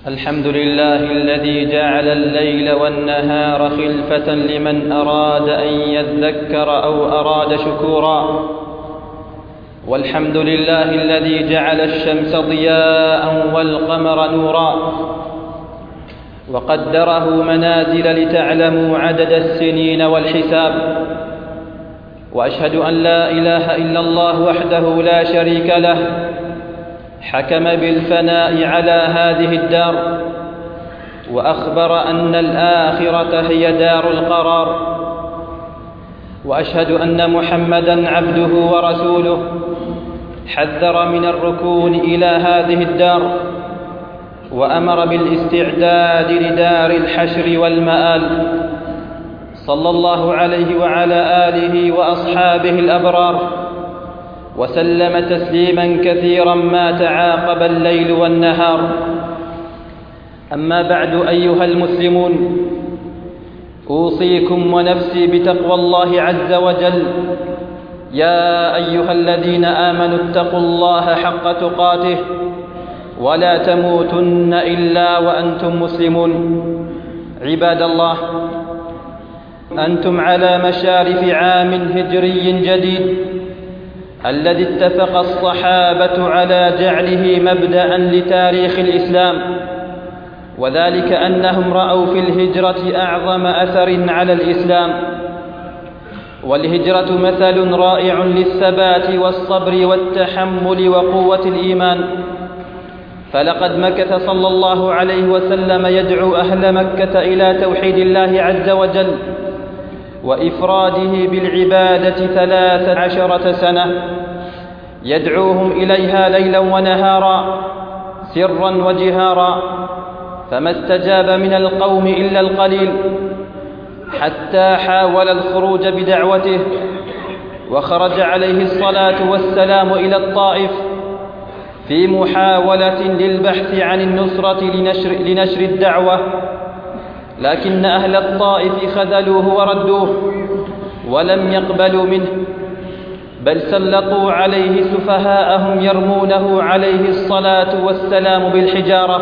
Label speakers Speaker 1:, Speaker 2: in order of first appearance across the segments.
Speaker 1: الحمد لله الذي جعل الليل والنهار خلفة لمن أراد أن يذكر أو أراد شكورا. والحمد لله الذي جعل الشمس ضياء والقمر نورا، وقدره منازل لتعلموا عدد السنين والحساب. وأشهد أن لا إله إلا الله وحده لا شريك له، حكم بالفناء على هذه الدار، وأخبر أن الآخرة هي دار القرار. وأشهد أن محمدًا عبده ورسوله، حذر من الركون إلى هذه الدار، وأمر بالاستعداد لدار الحشر والمآل. صلى الله عليه وعلى آله وأصحابه الأبرار، وسلم تسليماً كثيراً ما تعاقب الليل والنهار. أما بعد، أيها المسلمون، أوصيكم ونفسي بتقوى الله عز وجل. يا أيها الذين آمنوا اتقوا الله حق تقاته، ولا تموتن إلا وأنتم مسلمون. عباد الله، أنتم على مشارف عام هجري جديد، الذي اتفق الصحابة على جعله مبدأً لتاريخ الإسلام، وذلك أنهم رأوا في الهجرة أعظم أثر على الإسلام. والهجرة مثل رائع للثبات والصبر والتحمل وقوة الإيمان. فلقد مكث صلى الله عليه وسلم يدعو أهل مكة إلى توحيد الله عز وجل وإفراده بالعبادة 13 سنة، يدعوهم إليها ليلا ونهارا، سرا وجهارا، فما استجاب من القوم إلا القليل، حتى حاول الخروج بدعوته، وخرج عليه الصلاة والسلام إلى الطائف في محاولة للبحث عن النصرة لنشر الدعوة. لكن أهل الطائف خذلوه وردوه، ولم يقبلوا منه، بل سلطوا عليه سفهاءهم يرمونه عليه الصلاة والسلام بالحجارة،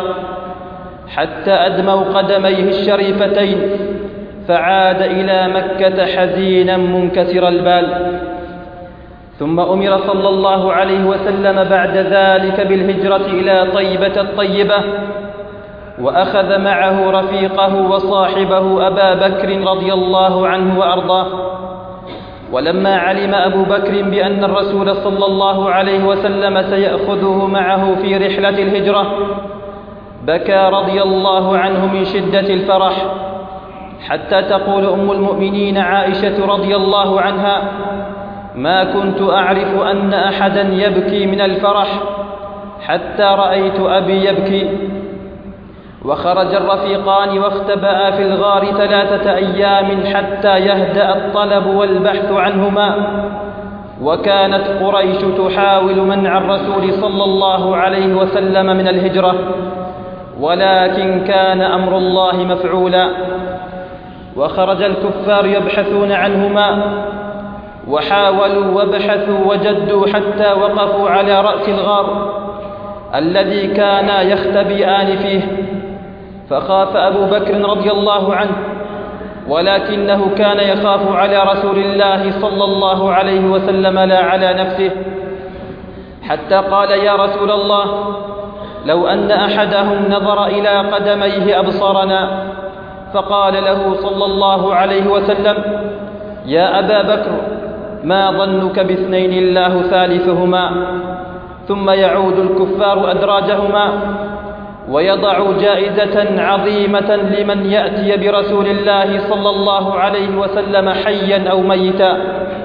Speaker 1: حتى أدموا قدميه الشريفتين، فعاد إلى مكة حزينا منكسر البال. ثم أمر صلى الله عليه وسلم بعد ذلك بالهجرة إلى طيبة الطيبة، وأخذ معه رفيقه وصاحبه أبا بكر رضي الله عنه وأرضاه. ولما علم أبو بكر بأن الرسول صلى الله عليه وسلم سيأخذه معه في رحلة الهجرة، بكى رضي الله عنه من شدة الفرح، حتى تقول أم المؤمنين عائشة رضي الله عنها: ما كنت أعرف أن أحدا يبكي من الفرح حتى رأيت أبي يبكي. وخرج الرفيقان واختبأ في الغار 3 أيام حتى يهدأ الطلب والبحث عنهما. وكانت قريش تحاول منع الرسول صلى الله عليه وسلم من الهجرة، ولكن كان أمر الله مفعولا. وخرج الكفار يبحثون عنهما، وحاولوا وبحثوا وجدوا، حتى وقفوا على رأس الغار الذي كانا يختبئان فيه. فخاف أبو بكر رضي الله عنه، ولكنه كان يخاف على رسول الله صلى الله عليه وسلم لا على نفسه، حتى قال: يا رسول الله، لو أن أحدهم نظر إلى قدميه أبصرنا. فقال له صلى الله عليه وسلم: يا أبا بكر، ما ظنك باثنين الله ثالثهما؟ ثم يعود الكفار أدراجهما، ويضع جائزة عظيمة لمن يأتي برسول الله صلى الله عليه وسلم حيا أو ميتا.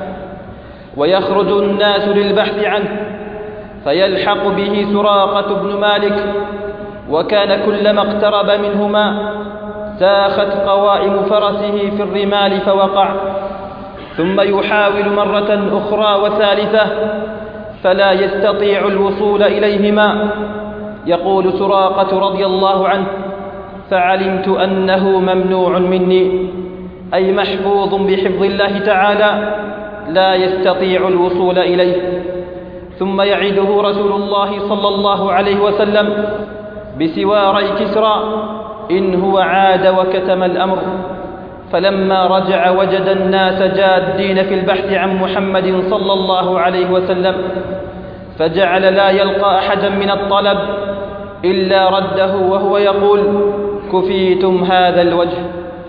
Speaker 1: ويخرج الناس للبحث عنه، فيلحق به سراقة بن مالك، وكان كلما اقترب منهما ساخت قوائم فرسه في الرمال فوقع، ثم يحاول مرة أخرى وثالثة فلا يستطيع الوصول إليهما. يقول سراقة رضي الله عنه: فعلمت أنه ممنوع مني، أي محفوظ بحفظ الله تعالى، لا يستطيع الوصول إليه. ثم يعده رسول الله صلى الله عليه وسلم بسواري كسرى إن هو عاد وكتم الأمر. فلما رجع وجد الناس جادين في البحث عن محمد صلى الله عليه وسلم، فجعل لا يلقى أحدا من الطلب إلا رده وهو يقول: كفيتم هذا الوجه.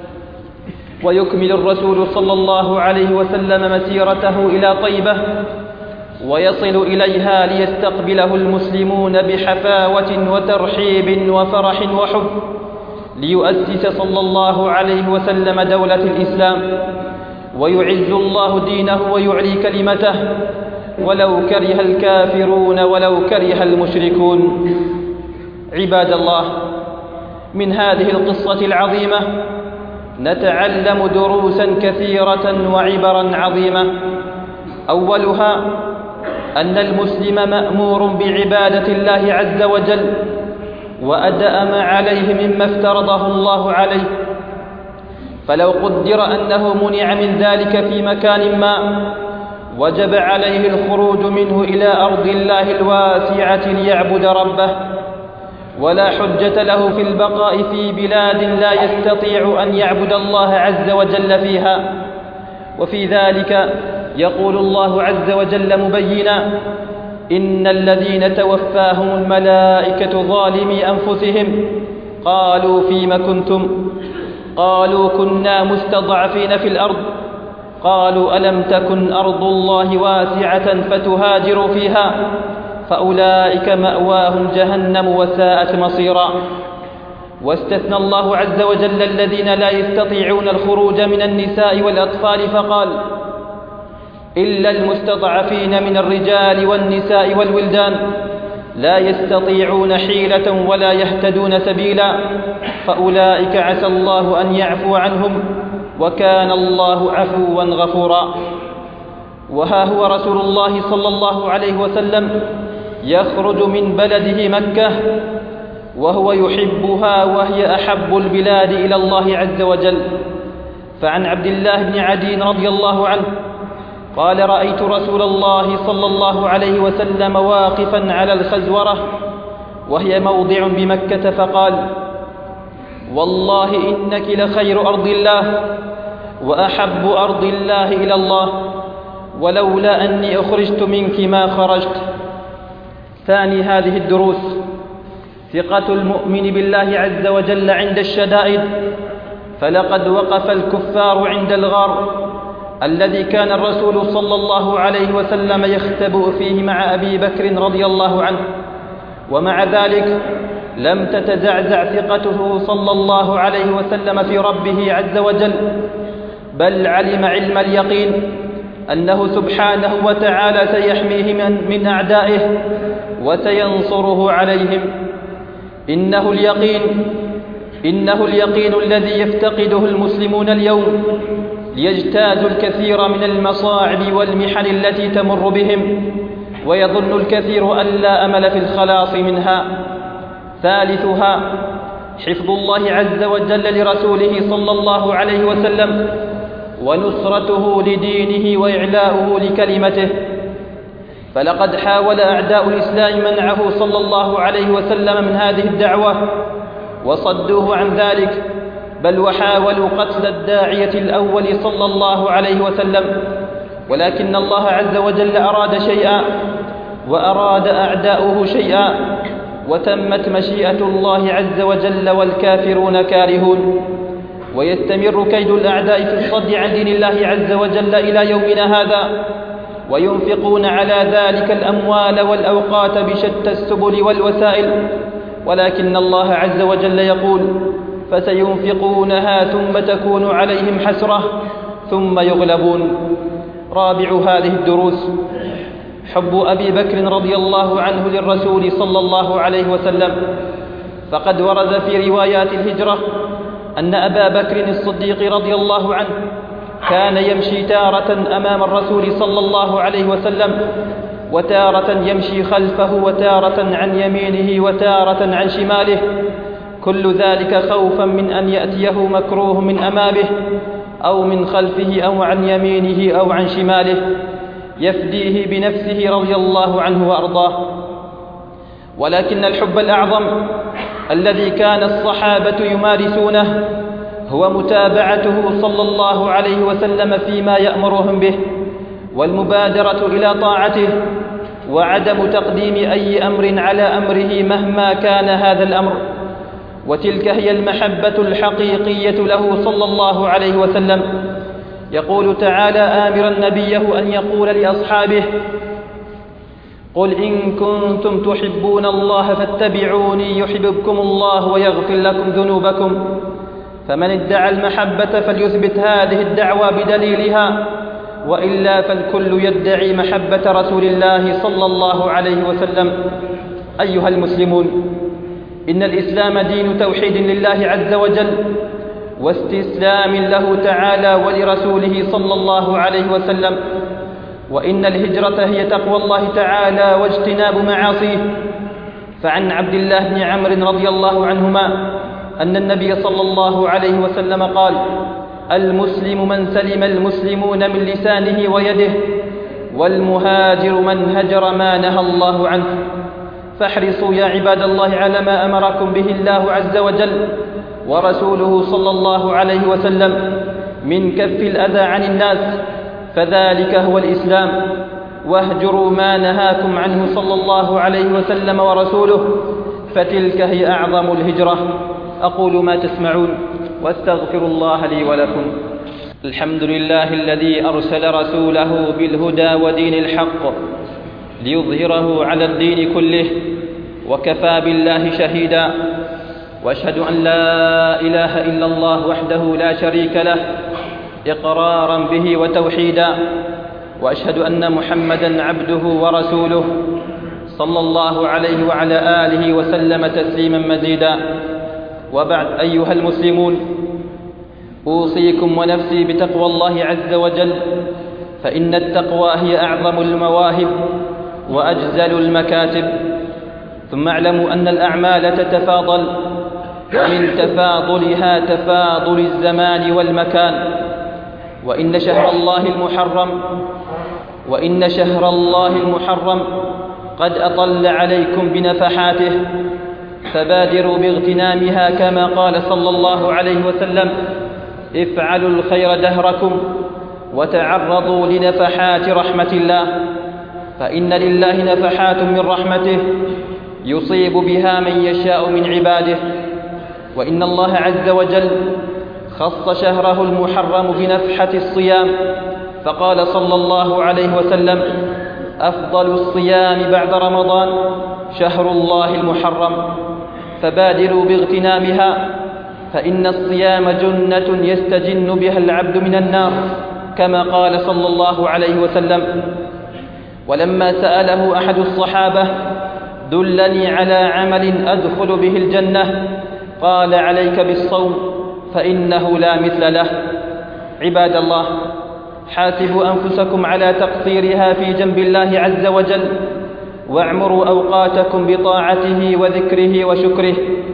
Speaker 1: ويكمل الرسول صلى الله عليه وسلم مسيرته إلى طيبة ويصل إليها ليستقبله المسلمون بحفاوة وترحيب وفرح وحب، ليؤسس صلى الله عليه وسلم دولة الإسلام، ويعز الله دينه ويعلي كلمته ولو كره الكافرون ولو كره المشركون. عباد الله، من هذه القصة العظيمة نتعلم دروسا كثيرة وعبرا عظيمة. أولها أن المسلم مأمور بعبادة الله عز وجل وأداء ما عليه مما افترضه الله عليه، فلو قدر أنه منع من ذلك في مكان ما وجب عليه الخروج منه إلى أرض الله الواسعة ليعبد ربه، ولا حجة له في البقاء في بلاد لا يستطيع أن يعبد الله عز وجل فيها. وفي ذلك يقول الله عز وجل مبينا: إن الذين توفاهم الملائكة ظالمي أنفسهم قالوا فيم كنتم؟ قالوا كنا مستضعفين في الأرض. قالوا ألم تكن أرض الله واسعة فتهاجروا فيها؟ فأولئك مأواهم جهنم وساءت مصيرا. واستثنى الله عز وجل الذين لا يستطيعون الخروج من النساء والأطفال فقال: إلا المستضعفين من الرجال والنساء والولدان لا يستطيعون حيلة ولا يهتدون سبيلا، فأولئك عسى الله أن يعفو عنهم وكان الله عفوا غفورا. وها هو رسول الله صلى الله عليه وسلم يخرج من بلده مكة وهو يحبها وهي أحب البلاد إلى الله عز وجل. فعن عبد الله بن عدي رضي الله عنه قال: رأيت رسول الله صلى الله عليه وسلم واقفا على الخزورة وهي موضع بمكة، فقال: والله إنك لخير أرض الله وأحب أرض الله إلى الله، ولولا أني أخرجت منك ما خرجت. ثاني هذه الدروس ثقة المؤمن بالله عز وجل عند الشدائد، فلقد وقف الكفار عند الغار الذي كان الرسول صلى الله عليه وسلم يختبئ فيه مع أبي بكر رضي الله عنه، ومع ذلك لم تتزعزع ثقته صلى الله عليه وسلم في ربه عز وجل، بل علم علم اليقين أنه سبحانه وتعالى سيحميه من أعدائه وسينصره عليهم. إنه اليقين الذي يفتقده المسلمون اليوم ليجتازوا الكثير من المصاعب والمحن التي تمر بهم، ويظن الكثير أن لا أمل في الخلاص منها. ثالثها حفظ الله عز وجل لرسوله صلى الله عليه وسلم ونصرته لدينه وإعلاؤه لكلمته، فلقد حاول أعداء الإسلام منعه صلى الله عليه وسلم من هذه الدعوة وصدوه عن ذلك، بل وحاولوا قتل الداعية الأول صلى الله عليه وسلم، ولكن الله عز وجل أراد شيئا وأراد أعداؤه شيئا، وتمت مشيئة الله عز وجل والكافرون كارهون. ويستمر كيد الأعداء في الصد عن دين الله عز وجل إلى يومنا هذا، وينفقون على ذلك الأموال والأوقات بشتى السبل والوسائل، ولكن الله عز وجل يقول: فسينفقونها ثم تكون عليهم حسرة ثم يغلبون. رابع هذه الدروس حب أبي بكر رضي الله عنه للرسول صلى الله عليه وسلم، فقد ورد في روايات الهجرة أن أبا بكر الصديق رضي الله عنه كان يمشي تارة أمام الرسول صلى الله عليه وسلم، وتارة يمشي خلفه، وتارة عن يمينه، وتارة عن شماله، كل ذلك خوفا من أن يأتيه مكروه من أمامه أو من خلفه أو عن يمينه أو عن شماله، يفديه بنفسه رضي الله عنه وأرضاه. ولكن الحب الأعظم الذي كان الصحابة يمارسونه هو متابعته صلى الله عليه وسلم فيما يأمرهم به، والمبادرة إلى طاعته، وعدم تقديم أي أمر على أمره مهما كان هذا الأمر. وتلك هي المحبة الحقيقية له صلى الله عليه وسلم. يقول تعالى آمرا نبيه أن يقول لأصحابه: قل إن كنتم تحبون الله فاتبعوني يحببكم الله ويغفر لكم ذنوبكم. فمن ادعى المحبة فليثبت هذه الدعوة بدليلها، وإلا فالكل يدعي محبة رسول الله صلى الله عليه وسلم. أيها المسلمون، إن الإسلام دين توحيد لله عز وجل واستسلام له تعالى ولرسوله صلى الله عليه وسلم، وإن الهجرة هي تقوى الله تعالى واجتناب معاصيه. فعن عبد الله بن عمرو رضي الله عنهما أن النبي صلى الله عليه وسلم قال: المسلم من سلم المسلمون من لسانه ويده، والمهاجر من هجر ما نهى الله عنه. فاحرصوا يا عباد الله على ما أمركم به الله عز وجل ورسوله صلى الله عليه وسلم من كف الأذى عن الناس، فذلك هو الإسلام. واهجروا ما نهاكم عنه صلى الله عليه وسلم ورسوله، فتلك هي أعظم الهجرة. أقول ما تسمعون واستغفر الله لي ولكم. الحمد لله الذي أرسل رسوله بالهدى ودين الحق ليظهره على الدين كله، وكفى بالله شهيدا. وأشهد أن لا إله إلا الله وحده لا شريك له إقرارا به وتوحيدا، وأشهد أن محمدا عبده ورسوله صلى الله عليه وعلى آله وسلم تسليما مزيدا. وبعد، أيها المسلمون، أوصيكم ونفسي بتقوى الله عز وجل، فإن التقوى هي أعظم المواهب وأجزل المكاتب. ثم اعلموا أن الأعمال تتفاضل، ومن تفاضلها تفاضل الزمان والمكان. وإن شهر الله المحرم قد أطل عليكم بنفحاته، فبادروا باغتنامها، كما قال صلى الله عليه وسلم: افعلوا الخير دهركم وتعرضوا لنفحات رحمة الله، فإن لله نفحات من رحمته يصيب بها من يشاء من عباده. وإن الله عز وجل خص شهره المحرم بنفحة الصيام، فقال صلى الله عليه وسلم: أفضل الصيام بعد رمضان شهر الله المحرم، فبادروا باغتنامها، فإن الصيام جنة يستجن بها العبد من النار، كما قال صلى الله عليه وسلم. ولما سأله أحد الصحابة: دلني على عمل أدخل به الجنة، قال: عليك بالصوم فإنه لا مثل له. عباد الله، حاسبوا أنفسكم على تقصيرها في جنب الله عز وجل، واعمروا أوقاتكم بطاعته وذكره وشكره،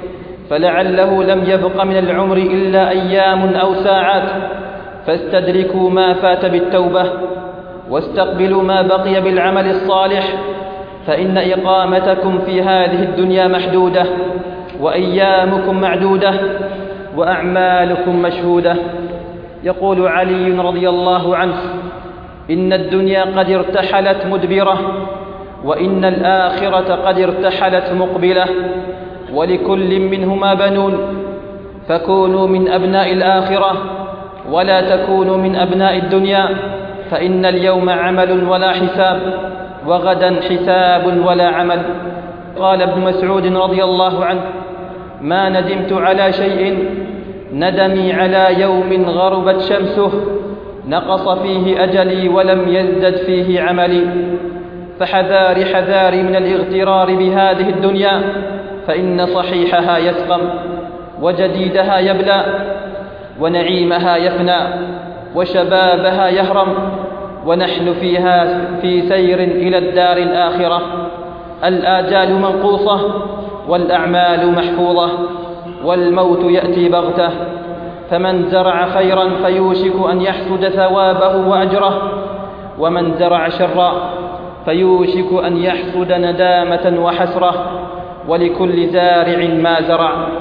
Speaker 1: فلعله لم يبق من العمر إلا أيام أو ساعات، فاستدركوا ما فات بالتوبة، واستقبلوا ما بقي بالعمل الصالح، فإن إقامتكم في هذه الدنيا محدودة، وأيامكم معدودة، وأعمالكم مشهودة. يقول علي رضي الله عنه: إن الدنيا قد ارتحلت مدبرة، وإن الآخرة قد ارتحلت مقبلة، ولكل منهما بنون، فكونوا من أبناء الآخرة ولا تكونوا من أبناء الدنيا، فإن اليوم عمل ولا حساب، وغدا حساب ولا عمل. قال ابن مسعود رضي الله عنه: ما ندمت على شيء ندمي على يوم غربت شمسه نقص فيه أجلي ولم يزدد فيه عملي. فحذاري من الاغترار بهذه الدنيا، فإن صحيحها يسقم، وجديدها يبلى، ونعيمها يفنى، وشبابها يهرم، ونحن فيها في سير إلى الدار الآخرة. الآجال منقوصة، والأعمال محفوظة، والموت يأتي بغتة، فمن زرع خيرا فيوشك أن يحصد ثوابه وأجره، ومن زرع شرا فيوشك أن يحصد ندامة وحسرة. ولكل زارع ما زرع.